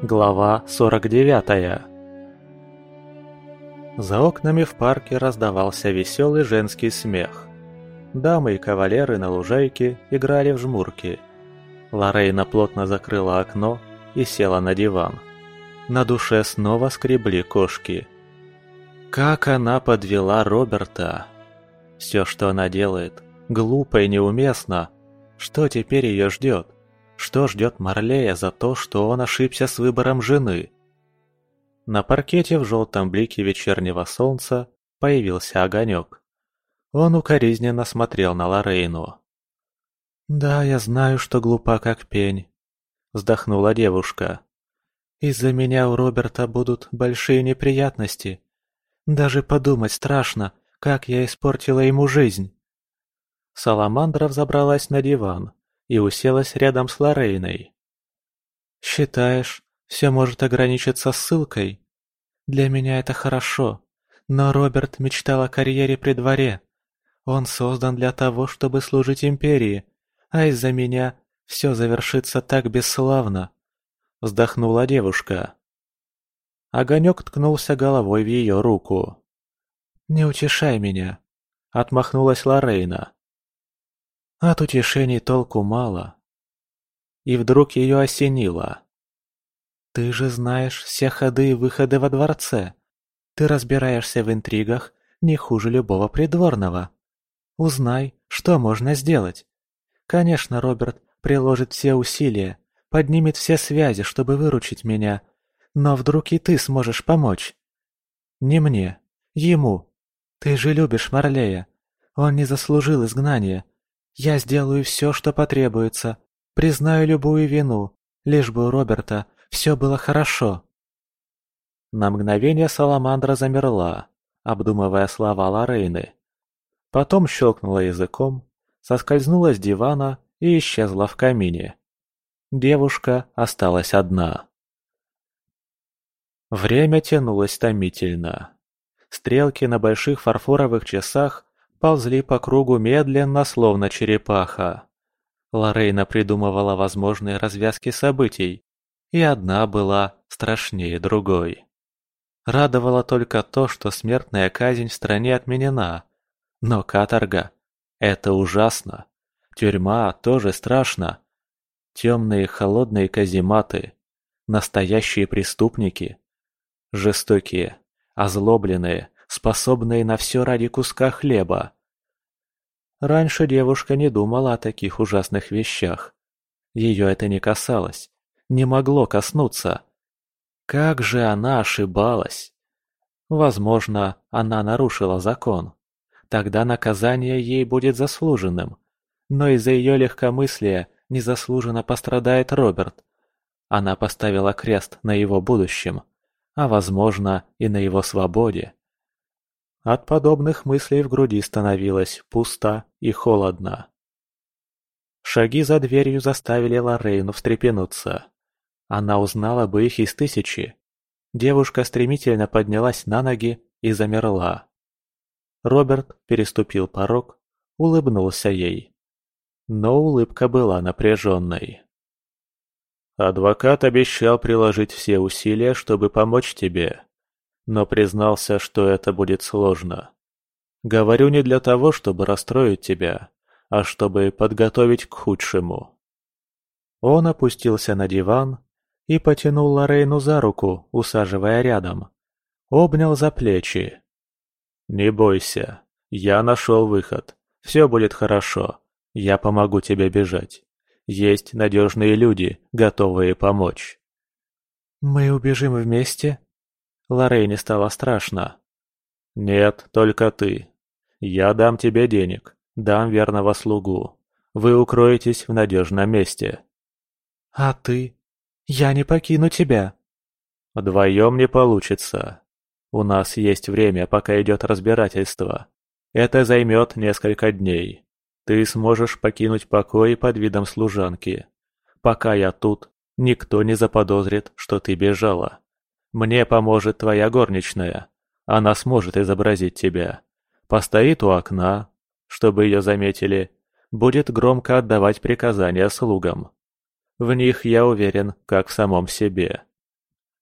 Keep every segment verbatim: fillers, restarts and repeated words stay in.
Глава сорок девятая. За окнами в парке раздавался веселый женский смех. Дамы и кавалеры на лужайке играли в жмурки. Лорейна плотно закрыла окно и села на диван. На душе снова скребли кошки. Как она подвела Роберта! Все, что она делает, глупо и неуместно. Что теперь ее ждет? Что ждет Марлея за то, что он ошибся с выбором жены? На паркете в желтом блике вечернего солнца появился огонек. Он укоризненно смотрел на Лорейну. «Да, я знаю, что глупа как пень», — вздохнула девушка. «Из-за меня у Роберта будут большие неприятности. Даже подумать страшно, как я испортила ему жизнь». Саламандра взобралась на диван и уселась рядом с Лорейной. «Считаешь, все может ограничиться ссылкой? Для меня это хорошо, но Роберт мечтал о карьере при дворе. Он создан для того, чтобы служить империи, а из-за меня все завершится так бесславно», — вздохнула девушка. Огонек ткнулся головой в ее руку. «Не утешай меня», — отмахнулась Лорейна. «От утешений толку мало». И вдруг ее осенило. «Ты же знаешь все ходы и выходы во дворце. Ты разбираешься в интригах не хуже любого придворного. Узнай, что можно сделать. Конечно, Роберт приложит все усилия, поднимет все связи, чтобы выручить меня, но вдруг и ты сможешь помочь. Не мне, ему. Ты же любишь Марлея. Он не заслужил изгнания. Я сделаю все, что потребуется, признаю любую вину, лишь бы у Роберта все было хорошо». На мгновение Саламандра замерла, обдумывая слова Лорейны. Потом щелкнула языком, соскользнула с дивана и исчезла в камине. Девушка осталась одна. Время тянулось томительно. Стрелки на больших фарфоровых часах ползли по кругу медленно, словно черепаха. Лорейна придумывала возможные развязки событий, и одна была страшнее другой. Радовало только то, что смертная казнь в стране отменена. Но каторга — это ужасно. Тюрьма тоже страшно. Темные холодные казематы. Настоящие преступники. Жестокие, озлобленные, способные на все ради куска хлеба. Раньше девушка не думала о таких ужасных вещах. Ее это не касалось, не могло коснуться. Как же она ошибалась! Возможно, она нарушила закон. Тогда наказание ей будет заслуженным. Но из-за ее легкомыслия незаслуженно пострадает Роберт. Она поставила крест на его будущем, а, возможно, и на его свободе. От подобных мыслей в груди становилось пусто и холодно. Шаги за дверью заставили Лорейну встрепенуться. Она узнала бы их из тысячи. Девушка стремительно поднялась на ноги и замерла. Роберт переступил порог, улыбнулся ей. Но улыбка была напряженной. «Адвокат обещал приложить все усилия, чтобы помочь тебе, но признался, что это будет сложно. Говорю не для того, чтобы расстроить тебя, а чтобы подготовить к худшему». Он опустился на диван и потянул Лорейну за руку, усаживая рядом. Обнял за плечи. «Не бойся, я нашел выход. Все будет хорошо. Я помогу тебе бежать. Есть надежные люди, готовые помочь». «Мы убежим вместе?» Лорейне стало страшно. «Нет, только ты. Я дам тебе денег, дам верного слугу. Вы укроетесь в надежном месте». «А ты? Я не покину тебя». «Вдвоем не получится. У нас есть время, пока идет разбирательство. Это займет несколько дней. Ты сможешь покинуть покой под видом служанки. Пока я тут, никто не заподозрит, что ты бежала. Мне поможет твоя горничная. Она сможет изобразить тебя. Постоит у окна, чтобы ее заметили. Будет громко отдавать приказания слугам. В них я уверен, как в самом себе.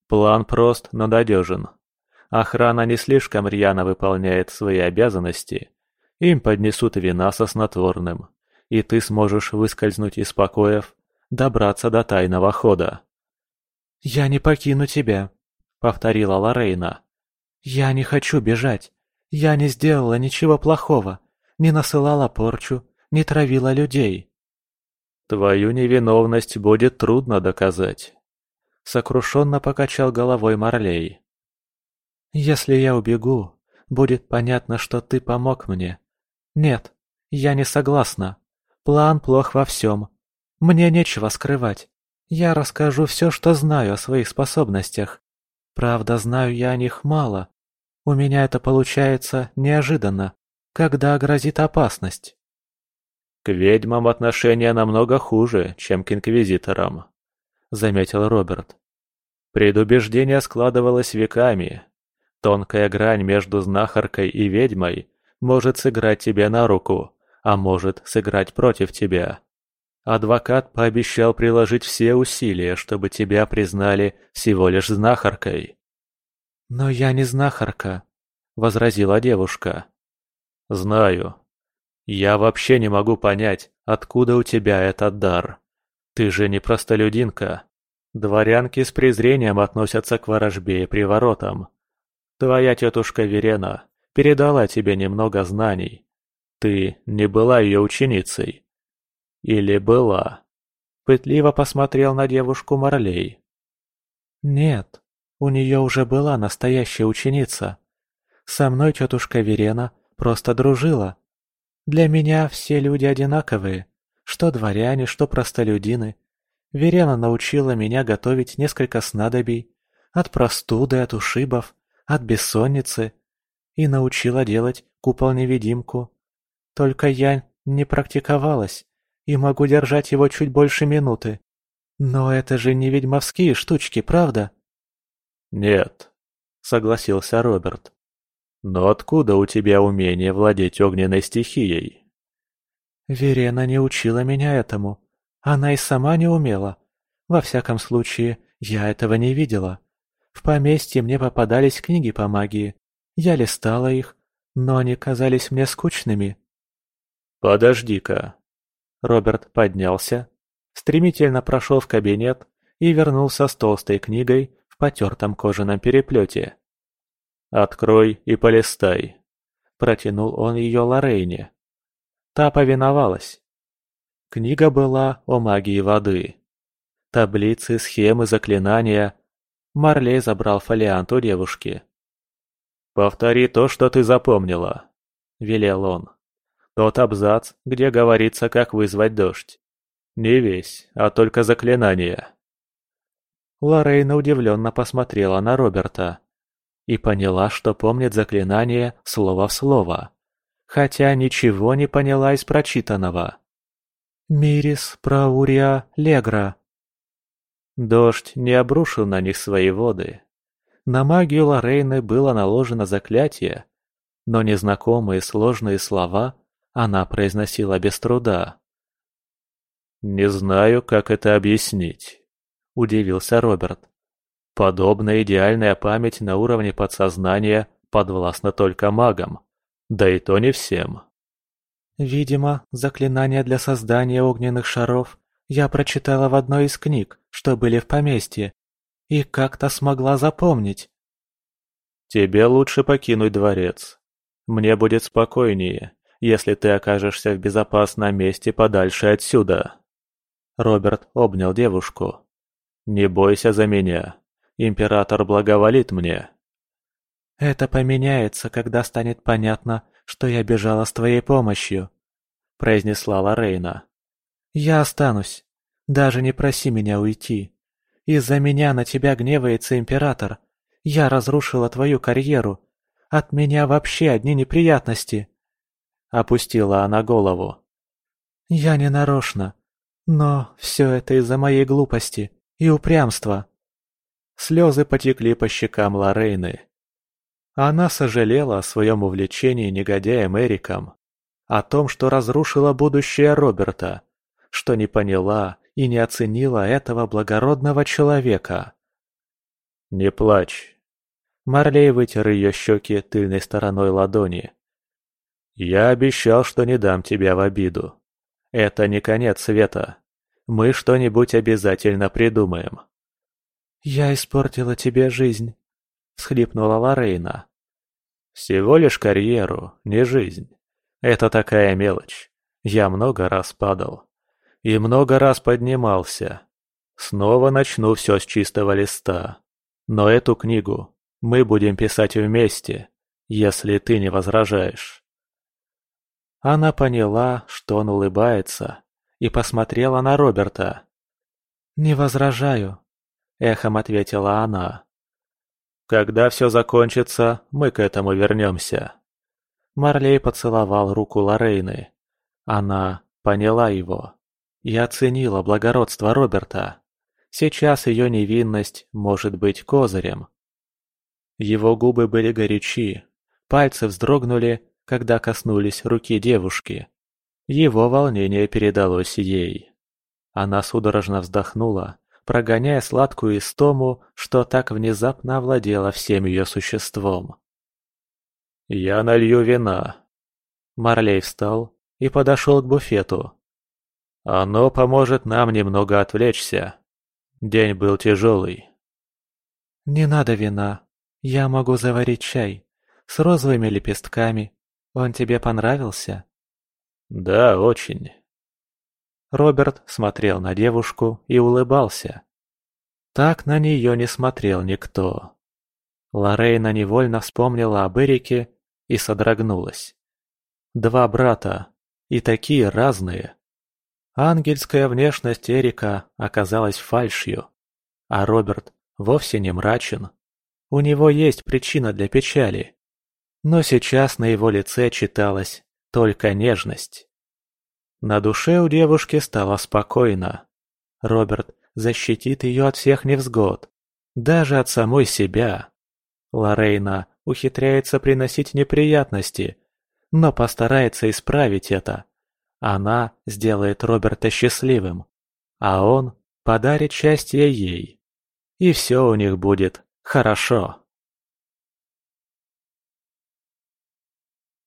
План прост, но надежен. Охрана не слишком рьяно выполняет свои обязанности. Им поднесут вина со снотворным, и ты сможешь выскользнуть из покоев, добраться до тайного хода. «Я не покину тебя», — повторила Лорейна. «Я не хочу бежать. Я не сделала ничего плохого, не насылала порчу, не травила людей». «Твою невиновность будет трудно доказать», — сокрушенно покачал головой Марлей. «Если я убегу, будет понятно, что ты помог мне. Нет, я не согласна. План плох во всем. Мне нечего скрывать. Я расскажу все, что знаю о своих способностях. Правда, знаю я о них мало. У меня это получается неожиданно, когда грозит опасность». «К ведьмам отношение намного хуже, чем к инквизиторам», — заметил Роберт. «Предубеждение складывалось веками. Тонкая грань между знахаркой и ведьмой может сыграть тебе на руку, а может сыграть против тебя. Адвокат пообещал приложить все усилия, чтобы тебя признали всего лишь знахаркой». «Но я не знахарка», — возразила девушка. «Знаю. Я вообще не могу понять, откуда у тебя этот дар. Ты же не простолюдинка. Дворянки с презрением относятся к ворожбе и приворотам. Твоя тетушка Верена передала тебе немного знаний. Ты не была ее ученицей. Или была?» Пытливо посмотрел на девушку Марлей. «Нет, у нее уже была настоящая ученица. Со мной тетушка Верена просто дружила. Для меня все люди одинаковые, что дворяне, что простолюдины. Верена научила меня готовить несколько снадобий, от простуды, от ушибов, от бессонницы, и научила делать купол-невидимку. Только я не практиковалась и могу держать его чуть больше минуты. Но это же не ведьмовские штучки, правда?» «Нет», — согласился Роберт. «Но откуда у тебя умение владеть огненной стихией?» «Верена не учила меня этому. Она и сама не умела. Во всяком случае, я этого не видела. В поместье мне попадались книги по магии. Я листала их, но они казались мне скучными». «Подожди-ка». Роберт поднялся, стремительно прошел в кабинет и вернулся с толстой книгой в потертом кожаном переплете. «Открой и полистай», — протянул он ее Лорейне. Та повиновалась. Книга была о магии воды. Таблицы, схемы, заклинания. Марлей забрал фолиант у девушки. «Повтори то, что ты запомнила», — велел он. «Тот абзац, где говорится, как вызвать дождь. Не весь, а только заклинание». Лорейна удивленно посмотрела на Роберта и поняла, что помнит заклинание слово в слово, хотя ничего не поняла из прочитанного. «Мирис праурия легра». Дождь не обрушил на них свои воды. На магию Лорейны было наложено заклятие, но незнакомые сложные слова она произносила без труда. «Не знаю, как это объяснить», — удивился Роберт. «Подобная идеальная память на уровне подсознания подвластна только магам, да и то не всем». «Видимо, заклинание для создания огненных шаров я прочитала в одной из книг, что были в поместье, и как-то смогла запомнить». «Тебе лучше покинуть дворец. Мне будет спокойнее, если ты окажешься в безопасном месте подальше отсюда». Роберт обнял девушку. «Не бойся за меня. Император благоволит мне». «Это поменяется, когда станет понятно, что я бежала с твоей помощью», — произнесла Лорейна. «Я останусь. Даже не проси меня уйти. Из-за меня на тебя гневается император. Я разрушила твою карьеру. От меня вообще одни неприятности». Опустила она голову. «Я не нарочно. Но все это из-за моей глупости и упрямства». Слезы потекли по щекам Лорейны. Она сожалела о своем увлечении негодяем Эриком, о том, что разрушила будущее Роберта, что не поняла и не оценила этого благородного человека. Не плачь. Марлей вытер ее щеки тыльной стороной ладони. Я обещал, что не дам тебя в обиду. Это не конец света. Мы что-нибудь обязательно придумаем. «Я испортила тебе жизнь», — всхлипнула Лорейна. «Всего лишь карьеру, не жизнь. Это такая мелочь. Я много раз падал. И много раз поднимался. Снова начну все с чистого листа. Но эту книгу мы будем писать вместе, если ты не возражаешь». Она поняла, что он улыбается, и посмотрела на Роберта. «Не возражаю», — эхом ответила она. «Когда все закончится, мы к этому вернемся». Марлей поцеловал руку Лорейны. Она поняла его и оценила благородство Роберта. Сейчас ее невинность может быть козырем. Его губы были горячи, пальцы вздрогнули, когда коснулись руки девушки. Его волнение передалось ей. Она судорожно вздохнула, прогоняя сладкую истому, что так внезапно овладела всем ее существом. «Я налью вина». Марлей встал и подошел к буфету. «Оно поможет нам немного отвлечься. День был тяжелый». «Не надо вина. Я могу заварить чай. С розовыми лепестками. Он тебе понравился?» «Да, очень». Роберт смотрел на девушку и улыбался. Так на нее не смотрел никто. Лорейна невольно вспомнила об Эрике и содрогнулась. Два брата, и такие разные. Ангельская внешность Эрика оказалась фальшью, а Роберт вовсе не мрачен. У него есть причина для печали. Но сейчас на его лице читалась только нежность. На душе у девушки стало спокойно. Роберт защитит ее от всех невзгод, даже от самой себя. Лорейна ухитряется приносить неприятности, но постарается исправить это. Она сделает Роберта счастливым, а он подарит счастье ей. И все у них будет хорошо.